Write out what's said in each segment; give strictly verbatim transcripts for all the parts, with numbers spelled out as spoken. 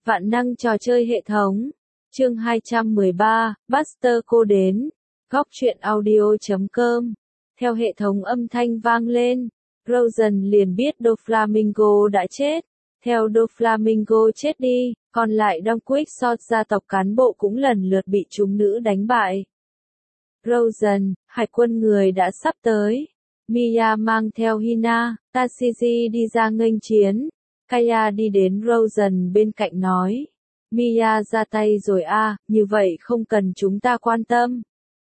Vạn năng trò chơi hệ thống. Chương hai trăm mười ba, Buster cô đến. Góc truyện audio chấm com. Theo hệ thống âm thanh vang lên, Rosen liền biết Doflamingo đã chết. Theo Doflamingo chết đi, còn lại Don Quixote gia tộc cán bộ cũng lần lượt bị chúng nữ đánh bại. Rosen, hải quân người đã sắp tới. Mia mang theo Hina, Tashigi đi ra nghênh chiến. Kaya đi đến Rosen bên cạnh nói. Mia ra tay rồi à, như vậy không cần chúng ta quan tâm.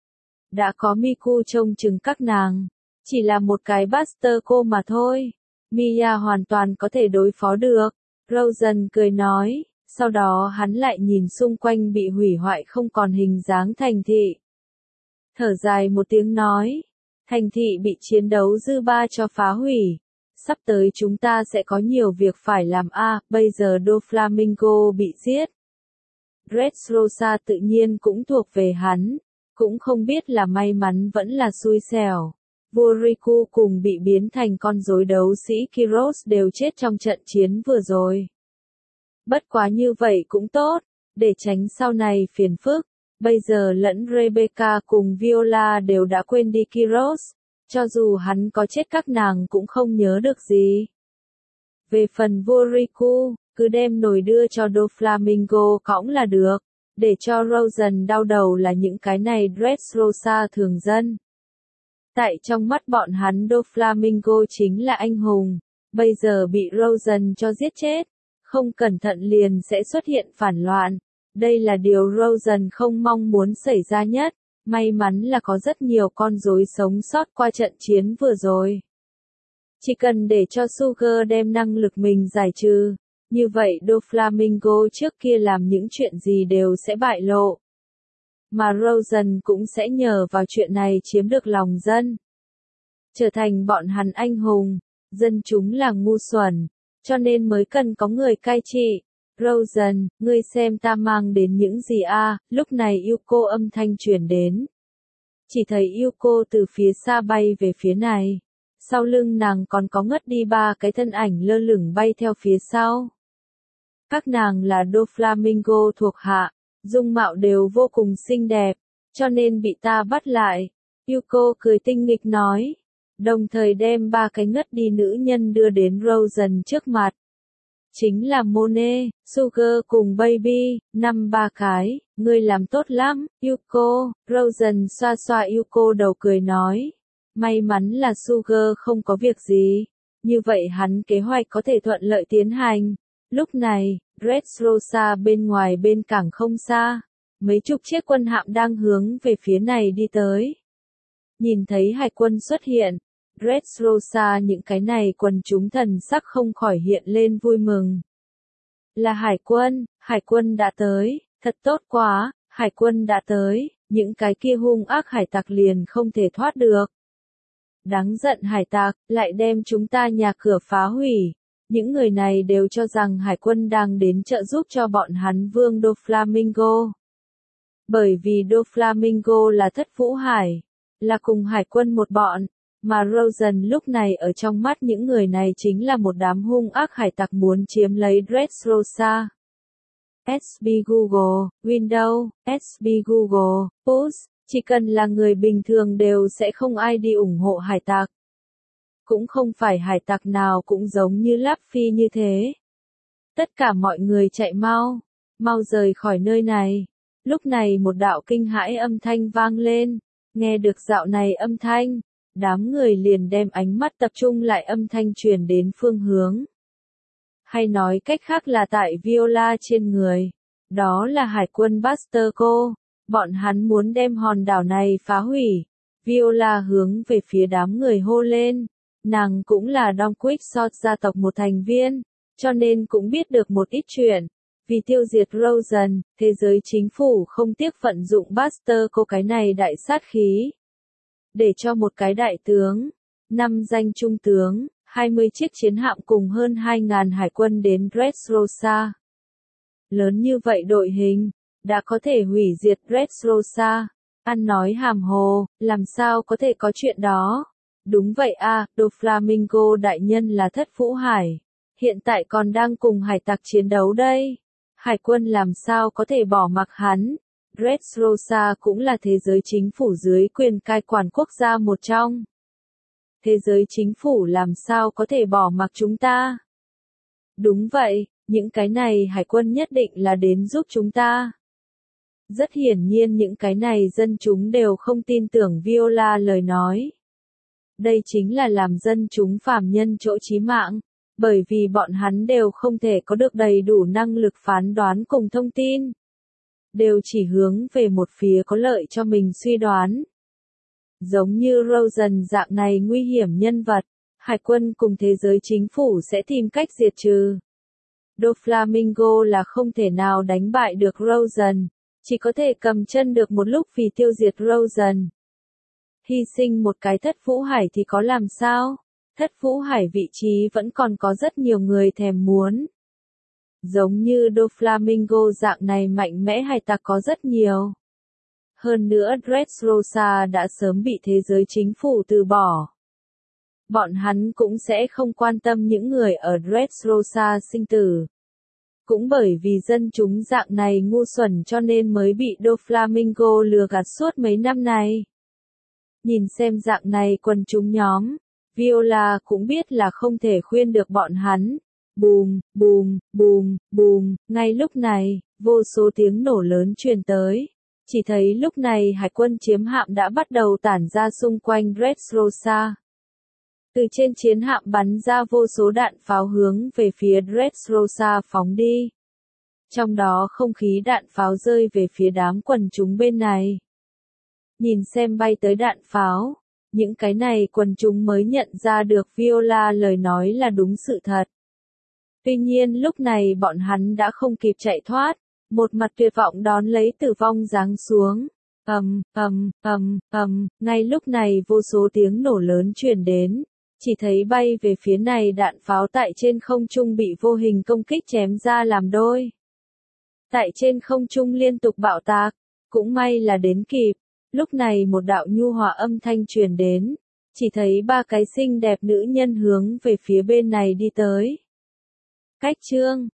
Đã có Miku trông chừng các nàng. Chỉ là một cái Buster cô mà thôi. Mia hoàn toàn có thể đối phó được. Rosen cười nói, sau đó hắn lại nhìn xung quanh bị hủy hoại không còn hình dáng thành thị. Thở dài một tiếng nói, thành thị bị chiến đấu dư ba cho phá hủy. Sắp tới chúng ta sẽ có nhiều việc phải làm a. À, bây giờ Doflamingo bị giết. Dressrosa tự nhiên cũng thuộc về hắn. Cũng không biết là may mắn vẫn là xui xẻo. Vua Riku cùng bị biến thành con rối đấu sĩ Kyros đều chết trong trận chiến vừa rồi. Bất quá như vậy cũng tốt, để tránh sau này phiền phức. Bây giờ lẫn Rebecca cùng Viola đều đã quên đi Kyros. Cho dù hắn có chết các nàng cũng không nhớ được gì. Về phần vua Riku, cứ đem nồi đưa cho Doflamingo cõng là được. Để cho Rosen đau đầu là những cái này Dressrosa thường dân. Tại trong mắt bọn hắn Doflamingo chính là anh hùng. Bây giờ bị Rosen cho giết chết. Không cẩn thận liền sẽ xuất hiện phản loạn. Đây là điều Rosen không mong muốn xảy ra nhất. May mắn là có rất nhiều con rối sống sót qua trận chiến vừa rồi. Chỉ cần để cho Sugar đem năng lực mình giải trừ. Như vậy Doflamingo trước kia làm những chuyện gì đều sẽ bại lộ. Mà Rosen cũng sẽ nhờ vào chuyện này chiếm được lòng dân. Trở thành bọn hắn anh hùng. Dân chúng là ngu xuẩn. Cho nên mới cần có người cai trị. Rosen, ngươi xem ta mang đến những gì a? À? Lúc này Yuko âm thanh truyền đến. Chỉ thấy Yuko từ phía xa bay về phía này. Sau lưng nàng còn có ngất đi ba cái thân ảnh lơ lửng bay theo phía sau. Các nàng là Doflamingo thuộc hạ, dung mạo đều vô cùng xinh đẹp, cho nên bị ta bắt lại. Yuko cười tinh nghịch nói, đồng thời đem ba cái ngất đi nữ nhân đưa đến Rosen trước mặt. Chính là Monet, Sugar cùng Baby, năm ba cái, ngươi làm tốt lắm, Yuko. Rosen xoa xoa Yuko đầu cười nói, may mắn là Sugar không có việc gì, như vậy hắn kế hoạch có thể thuận lợi tiến hành. Lúc này, Dressrosa bên ngoài bên cảng không xa, mấy chục chiếc quân hạm đang hướng về phía này đi tới. Nhìn thấy hải quân xuất hiện, Dressrosa những cái này quần chúng thần sắc không khỏi hiện lên vui mừng. Là hải quân, hải quân đã tới, thật tốt quá, hải quân đã tới, những cái kia hung ác hải tặc liền không thể thoát được. Đáng giận hải tặc, lại đem chúng ta nhà cửa phá hủy. Những người này đều cho rằng hải quân đang đến trợ giúp cho bọn hắn vương Doflamingo. Bởi vì Doflamingo là thất vũ hải, là cùng hải quân một bọn, mà Rosen lúc này ở trong mắt những người này chính là một đám hung ác hải tặc muốn chiếm lấy Dressrosa. ét bê Google, Windows, ét bê Google, Push, chỉ cần là người bình thường đều sẽ không ai đi ủng hộ hải tặc. Cũng không phải hải tặc nào cũng giống như Luffy như thế. Tất cả mọi người chạy mau, mau rời khỏi nơi này. Lúc này một đạo kinh hãi âm thanh vang lên, nghe được dạo này âm thanh, đám người liền đem ánh mắt tập trung lại âm thanh truyền đến phương hướng. Hay nói cách khác là tại Viola trên người. Đó là hải quân Buster cô, bọn hắn muốn đem hòn đảo này phá hủy. Viola hướng về phía đám người hô lên. Nàng cũng là Don Quixote gia tộc một thành viên, cho nên cũng biết được một ít chuyện. Vì tiêu diệt Rosen, thế giới chính phủ không tiếc vận dụng Buster cô cái này đại sát khí. Để cho một cái đại tướng, năm danh trung tướng, hai mươi chiếc chiến hạm cùng hơn hai nghìn hải quân đến Dressrosa. Lớn như vậy đội hình, đã có thể hủy diệt Dressrosa. Ăn nói hàm hồ, làm sao có thể có chuyện đó? Đúng vậy a, à, Doflamingo đại nhân là thất vũ hải. Hiện tại còn đang cùng hải tặc chiến đấu đây. Hải quân làm sao có thể bỏ mặc hắn. Dressrosa cũng là thế giới chính phủ dưới quyền cai quản quốc gia một trong. Thế giới chính phủ làm sao có thể bỏ mặc chúng ta? Đúng vậy, những cái này hải quân nhất định là đến giúp chúng ta. Rất hiển nhiên những cái này dân chúng đều không tin tưởng Viola lời nói. Đây chính là làm dân chúng phàm nhân chỗ chí mạng, bởi vì bọn hắn đều không thể có được đầy đủ năng lực phán đoán cùng thông tin. Đều chỉ hướng về một phía có lợi cho mình suy đoán. Giống như Rosen dạng này nguy hiểm nhân vật, hải quân cùng thế giới chính phủ sẽ tìm cách diệt trừ. Doflamingo là không thể nào đánh bại được Rosen, chỉ có thể cầm chân được một lúc vì tiêu diệt Rosen. Hy sinh một cái thất vũ hải thì có làm sao? Thất vũ hải vị trí vẫn còn có rất nhiều người thèm muốn. Giống như Doflamingo dạng này mạnh mẽ hải tặc có rất nhiều. Hơn nữa Dressrosa đã sớm bị thế giới chính phủ từ bỏ. Bọn hắn cũng sẽ không quan tâm những người ở Dressrosa sinh tử. Cũng bởi vì dân chúng dạng này ngu xuẩn cho nên mới bị Doflamingo lừa gạt suốt mấy năm này. Nhìn xem dạng này quần chúng nhóm, Viola cũng biết là không thể khuyên được bọn hắn. Bùm, bùm, bùm, bùm, ngay lúc này, vô số tiếng nổ lớn truyền tới. Chỉ thấy lúc này hải quân chiếm hạm đã bắt đầu tản ra xung quanh Dressrosa. Từ trên chiến hạm bắn ra vô số đạn pháo hướng về phía Dressrosa phóng đi. Trong đó không khí đạn pháo rơi về phía đám quần chúng bên này. Nhìn xem bay tới đạn pháo, những cái này quần chúng mới nhận ra được Viola lời nói là đúng sự thật. Tuy nhiên lúc này bọn hắn đã không kịp chạy thoát, một mặt tuyệt vọng đón lấy tử vong giáng xuống. Ầm, ầm, ầm, ầm, ngay lúc này vô số tiếng nổ lớn truyền đến, chỉ thấy bay về phía này đạn pháo tại trên không trung bị vô hình công kích chém ra làm đôi. Tại trên không trung liên tục bạo tạc, cũng may là đến kịp. Lúc này một đạo nhu hòa âm thanh truyền đến, chỉ thấy ba cái xinh đẹp nữ nhân hướng về phía bên này đi tới. Cách chương